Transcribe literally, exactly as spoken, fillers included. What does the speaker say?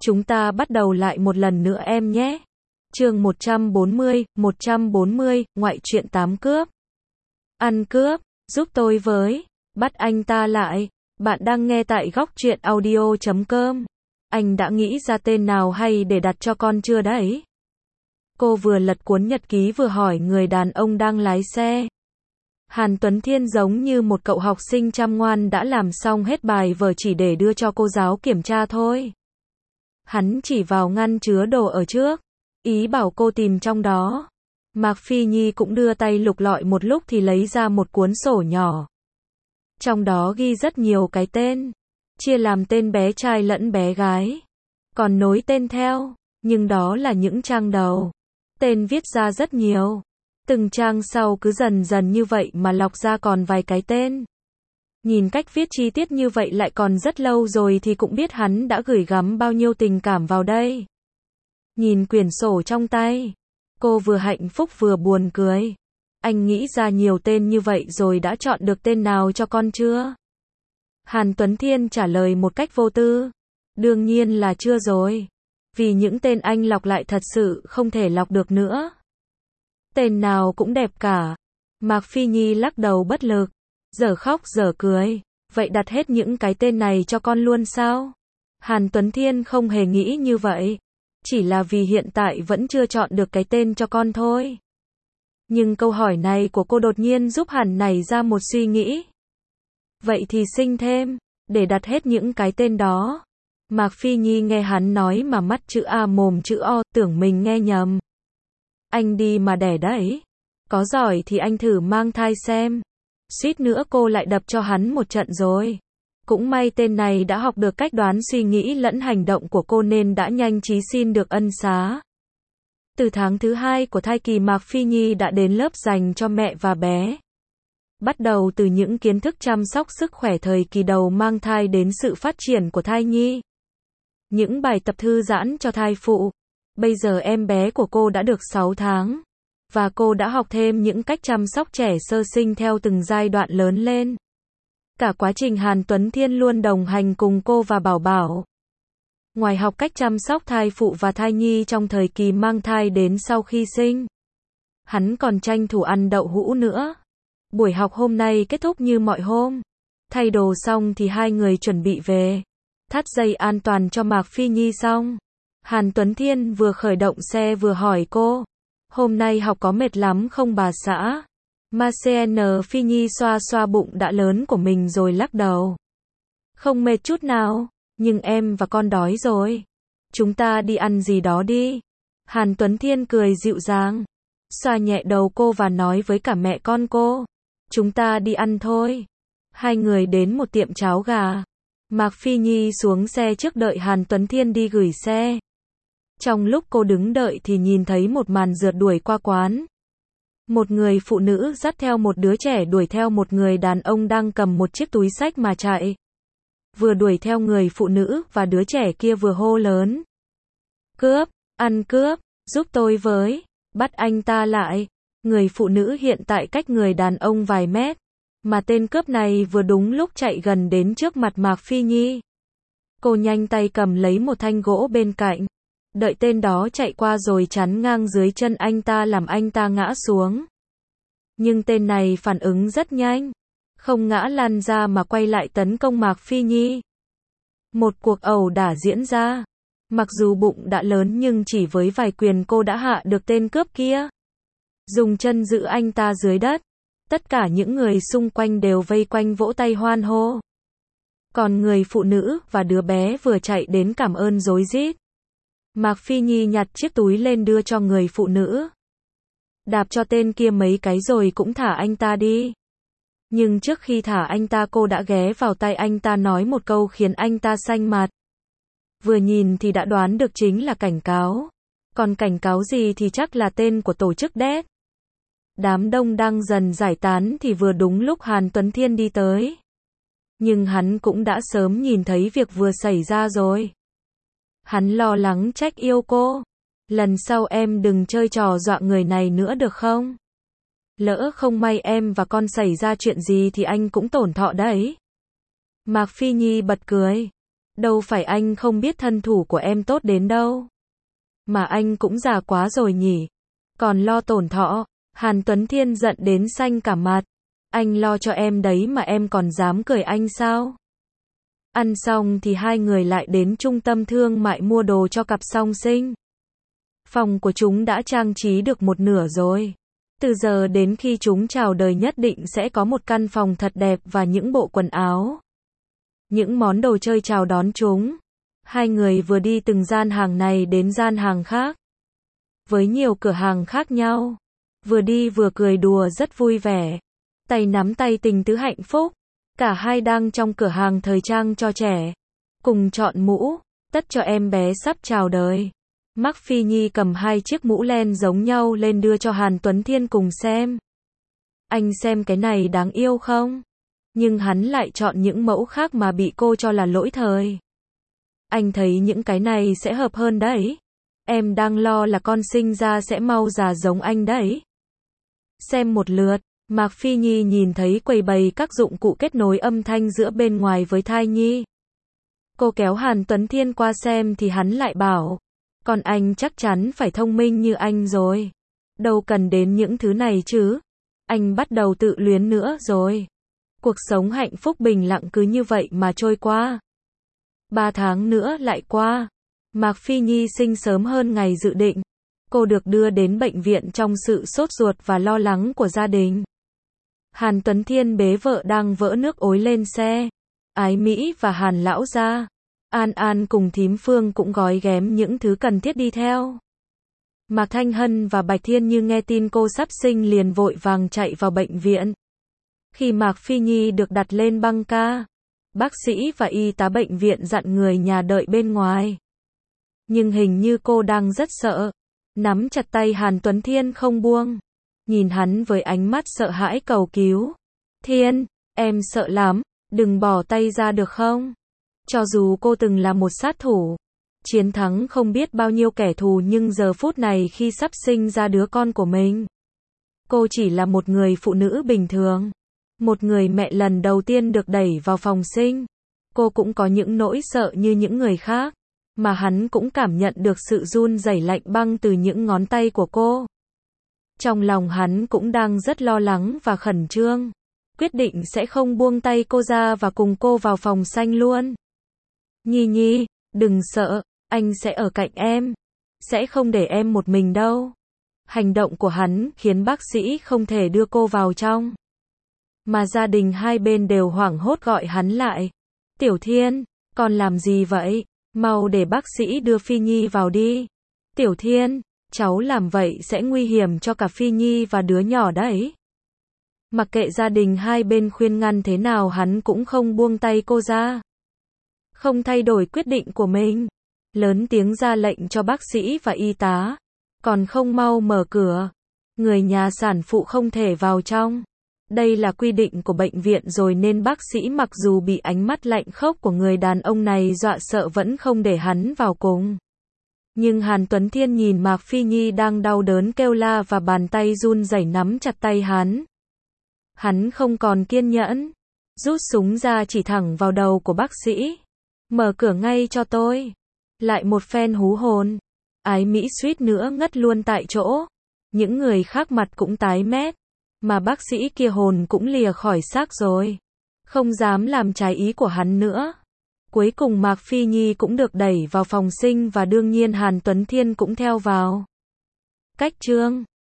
Chúng ta bắt đầu lại một lần nữa em nhé. Chương một trăm bốn mươi, một trăm bốn mươi, ngoại truyện tám cướp. Ăn cướp, giúp tôi với, bắt anh ta lại. Bạn đang nghe tại góc truyện audio chấm com. Anh đã nghĩ ra tên nào hay để đặt cho con chưa đấy? Cô vừa lật cuốn nhật ký vừa hỏi người đàn ông đang lái xe. Hàn Tuấn Thiên giống như một cậu học sinh chăm ngoan đã làm xong hết bài vở chỉ để đưa cho cô giáo kiểm tra thôi. Hắn chỉ vào ngăn chứa đồ ở trước, ý bảo cô tìm trong đó. Mạc Phi Nhi cũng đưa tay lục lọi một lúc thì lấy ra một cuốn sổ nhỏ. Trong đó ghi rất nhiều cái tên, chia làm tên bé trai lẫn bé gái. Còn nối tên theo, nhưng đó là những trang đầu. Tên viết ra rất nhiều. Từng trang sau cứ dần dần như vậy mà lọc ra còn vài cái tên. Nhìn cách viết chi tiết như vậy lại còn rất lâu rồi thì cũng biết hắn đã gửi gắm bao nhiêu tình cảm vào đây. Nhìn quyển sổ trong tay, cô vừa hạnh phúc vừa buồn cười. Anh nghĩ ra nhiều tên như vậy rồi đã chọn được tên nào cho con chưa? Hàn Tuấn Thiên trả lời một cách vô tư. Đương nhiên là chưa rồi. Vì những tên anh lọc lại thật sự không thể lọc được nữa. Tên nào cũng đẹp cả. Mạc Phi Nhi lắc đầu bất lực, dở khóc dở cười. Vậy đặt hết những cái tên này cho con luôn sao? Hàn Tuấn Thiên không hề nghĩ như vậy. Chỉ là vì hiện tại vẫn chưa chọn được cái tên cho con thôi. Nhưng câu hỏi này của cô đột nhiên giúp hắn nảy ra một suy nghĩ. Vậy thì sinh thêm, để đặt hết những cái tên đó. Mạc Phi Nhi nghe hắn nói mà mắt chữ A mồm chữ O, tưởng mình nghe nhầm. Anh đi mà đẻ đấy. Có giỏi thì anh thử mang thai xem. Suýt nữa cô lại đập cho hắn một trận rồi. Cũng may tên này đã học được cách đoán suy nghĩ lẫn hành động của cô nên đã nhanh trí xin được ân xá. Từ tháng thứ hai của thai kỳ Mạc Phi Nhi đã đến lớp dành cho mẹ và bé. Bắt đầu từ những kiến thức chăm sóc sức khỏe thời kỳ đầu mang thai đến sự phát triển của thai nhi. Những bài tập thư giãn cho thai phụ. Bây giờ em bé của cô đã được sáu tháng. Và cô đã học thêm những cách chăm sóc trẻ sơ sinh theo từng giai đoạn lớn lên. Cả quá trình Hàn Tuấn Thiên luôn đồng hành cùng cô và Bảo Bảo. Ngoài học cách chăm sóc thai phụ và thai nhi trong thời kỳ mang thai đến sau khi sinh, hắn còn tranh thủ ăn đậu hũ nữa. Buổi học hôm nay kết thúc như mọi hôm. Thay đồ xong thì hai người chuẩn bị về. Thắt dây an toàn cho Mạc Phi Nhi xong. Hàn Tuấn Thiên vừa khởi động xe vừa hỏi cô. Hôm nay học có mệt lắm không bà xã? Mà xê en Phi Nhi xoa xoa bụng đã lớn của mình rồi lắc đầu. Không mệt chút nào, nhưng em và con đói rồi. Chúng ta đi ăn gì đó đi. Hàn Tuấn Thiên cười dịu dàng, xoa nhẹ đầu cô và nói với cả mẹ con cô. Chúng ta đi ăn thôi. Hai người đến một tiệm cháo gà. Mạc Phi Nhi xuống xe trước đợi Hàn Tuấn Thiên đi gửi xe. Trong lúc cô đứng đợi thì nhìn thấy một màn rượt đuổi qua quán. Một người phụ nữ dắt theo một đứa trẻ đuổi theo một người đàn ông đang cầm một chiếc túi xách mà chạy. Vừa đuổi theo người phụ nữ và đứa trẻ kia vừa hô lớn. Cướp, ăn cướp, giúp tôi với, bắt anh ta lại. Người phụ nữ hiện tại cách người đàn ông vài mét. Mà tên cướp này vừa đúng lúc chạy gần đến trước mặt Mạc Phi Nhi. Cô nhanh tay cầm lấy một thanh gỗ bên cạnh. Đợi tên đó chạy qua rồi chắn ngang dưới chân anh ta làm anh ta ngã xuống. Nhưng tên này phản ứng rất nhanh. Không ngã lăn ra mà quay lại tấn công Mạc Phi Nhi. Một cuộc ẩu đả diễn ra. Mặc dù bụng đã lớn nhưng chỉ với vài quyền cô đã hạ được tên cướp kia. Dùng chân giữ anh ta dưới đất. Tất cả những người xung quanh đều vây quanh vỗ tay hoan hô. Còn người phụ nữ và đứa bé vừa chạy đến cảm ơn rối rít. Mạc Phi Nhi nhặt chiếc túi lên đưa cho người phụ nữ. Đạp cho tên kia mấy cái rồi cũng thả anh ta đi. Nhưng trước khi thả anh ta cô đã ghé vào tai anh ta nói một câu khiến anh ta xanh mặt. Vừa nhìn thì đã đoán được chính là cảnh cáo. Còn cảnh cáo gì thì chắc là tên của tổ chức đét. Đám đông đang dần giải tán thì vừa đúng lúc Hàn Tuấn Thiên đi tới. Nhưng hắn cũng đã sớm nhìn thấy việc vừa xảy ra rồi. Hắn lo lắng trách yêu cô. Lần sau em đừng chơi trò dọa người này nữa được không? Lỡ không may em và con xảy ra chuyện gì thì anh cũng tổn thọ đấy. Mạc Phi Nhi bật cười. Đâu phải anh không biết thân thủ của em tốt đến đâu. Mà anh cũng già quá rồi nhỉ. Còn lo tổn thọ. Hàn Tuấn Thiên giận đến xanh cả mặt. Anh lo cho em đấy mà em còn dám cười anh sao? Ăn xong thì hai người lại đến trung tâm thương mại mua đồ cho cặp song sinh. Phòng của chúng đã trang trí được một nửa rồi. Từ giờ đến khi chúng chào đời nhất định sẽ có một căn phòng thật đẹp và những bộ quần áo. Những món đồ chơi chào đón chúng. Hai người vừa đi từng gian hàng này đến gian hàng khác. Với nhiều cửa hàng khác nhau. Vừa đi vừa cười đùa rất vui vẻ. Tay nắm tay tình tứ hạnh phúc. Cả hai đang trong cửa hàng thời trang cho trẻ. Cùng chọn mũ, tất cho em bé sắp chào đời. Mạc Phi Nhi cầm hai chiếc mũ len giống nhau lên đưa cho Hàn Tuấn Thiên cùng xem. Anh xem cái này đáng yêu không? Nhưng hắn lại chọn những mẫu khác mà bị cô cho là lỗi thời. Anh thấy những cái này sẽ hợp hơn đấy. Em đang lo là con sinh ra sẽ mau già giống anh đấy. Xem một lượt. Mạc Phi Nhi nhìn thấy quầy bày các dụng cụ kết nối âm thanh giữa bên ngoài với thai nhi. Cô kéo Hàn Tuấn Thiên qua xem thì hắn lại bảo. Còn anh chắc chắn phải thông minh như anh rồi. Đâu cần đến những thứ này chứ. Anh bắt đầu tự luyến nữa rồi. Cuộc sống hạnh phúc bình lặng cứ như vậy mà trôi qua. Ba tháng nữa lại qua. Mạc Phi Nhi sinh sớm hơn ngày dự định. Cô được đưa đến bệnh viện trong sự sốt ruột và lo lắng của gia đình. Hàn Tuấn Thiên bế vợ đang vỡ nước ối lên xe. Ái Mỹ và Hàn lão gia. An An cùng thím Phương cũng gói ghém những thứ cần thiết đi theo. Mạc Thanh Hân và Bạch Thiên Như nghe tin cô sắp sinh liền vội vàng chạy vào bệnh viện. Khi Mạc Phi Nhi được đặt lên băng ca, bác sĩ và y tá bệnh viện dặn người nhà đợi bên ngoài. Nhưng hình như cô đang rất sợ. Nắm chặt tay Hàn Tuấn Thiên không buông. Nhìn hắn với ánh mắt sợ hãi cầu cứu. Thiên, em sợ lắm, đừng bỏ tay ra được không? Cho dù cô từng là một sát thủ, chiến thắng không biết bao nhiêu kẻ thù nhưng giờ phút này khi sắp sinh ra đứa con của mình, cô chỉ là một người phụ nữ bình thường. Một người mẹ lần đầu tiên được đẩy vào phòng sinh. Cô cũng có những nỗi sợ như những người khác. Mà hắn cũng cảm nhận được sự run rẩy lạnh băng từ những ngón tay của cô. Trong lòng hắn cũng đang rất lo lắng và khẩn trương. Quyết định sẽ không buông tay cô ra và cùng cô vào phòng sanh luôn. Nhi Nhi, đừng sợ, anh sẽ ở cạnh em. Sẽ không để em một mình đâu. Hành động của hắn khiến bác sĩ không thể đưa cô vào trong. Mà gia đình hai bên đều hoảng hốt gọi hắn lại. Tiểu Thiên, con làm gì vậy? Mau để bác sĩ đưa Phi Nhi vào đi. Tiểu Thiên, cháu làm vậy sẽ nguy hiểm cho cả Phi Nhi và đứa nhỏ đấy. Mặc kệ gia đình hai bên khuyên ngăn thế nào hắn cũng không buông tay cô ra. Không thay đổi quyết định của mình. Lớn tiếng ra lệnh cho bác sĩ và y tá. Còn không mau mở cửa. Người nhà sản phụ không thể vào trong. Đây là quy định của bệnh viện rồi nên bác sĩ mặc dù bị ánh mắt lạnh khốc của người đàn ông này dọa sợ vẫn không để hắn vào cùng. Nhưng Hàn Tuấn Thiên nhìn Mạc Phi Nhi đang đau đớn kêu la và bàn tay run rẩy nắm chặt tay hắn. Hắn không còn kiên nhẫn. Rút súng ra chỉ thẳng vào đầu của bác sĩ. Mở cửa ngay cho tôi. Lại một phen hú hồn. Ái Mỹ suýt nữa ngất luôn tại chỗ. Những người khác mặt cũng tái mét. Mà bác sĩ kia hồn cũng lìa khỏi xác rồi. Không dám làm trái ý của hắn nữa. Cuối cùng Mạc Phi Nhi cũng được đẩy vào phòng sinh và đương nhiên Hàn Tuấn Thiên cũng theo vào. Cách chương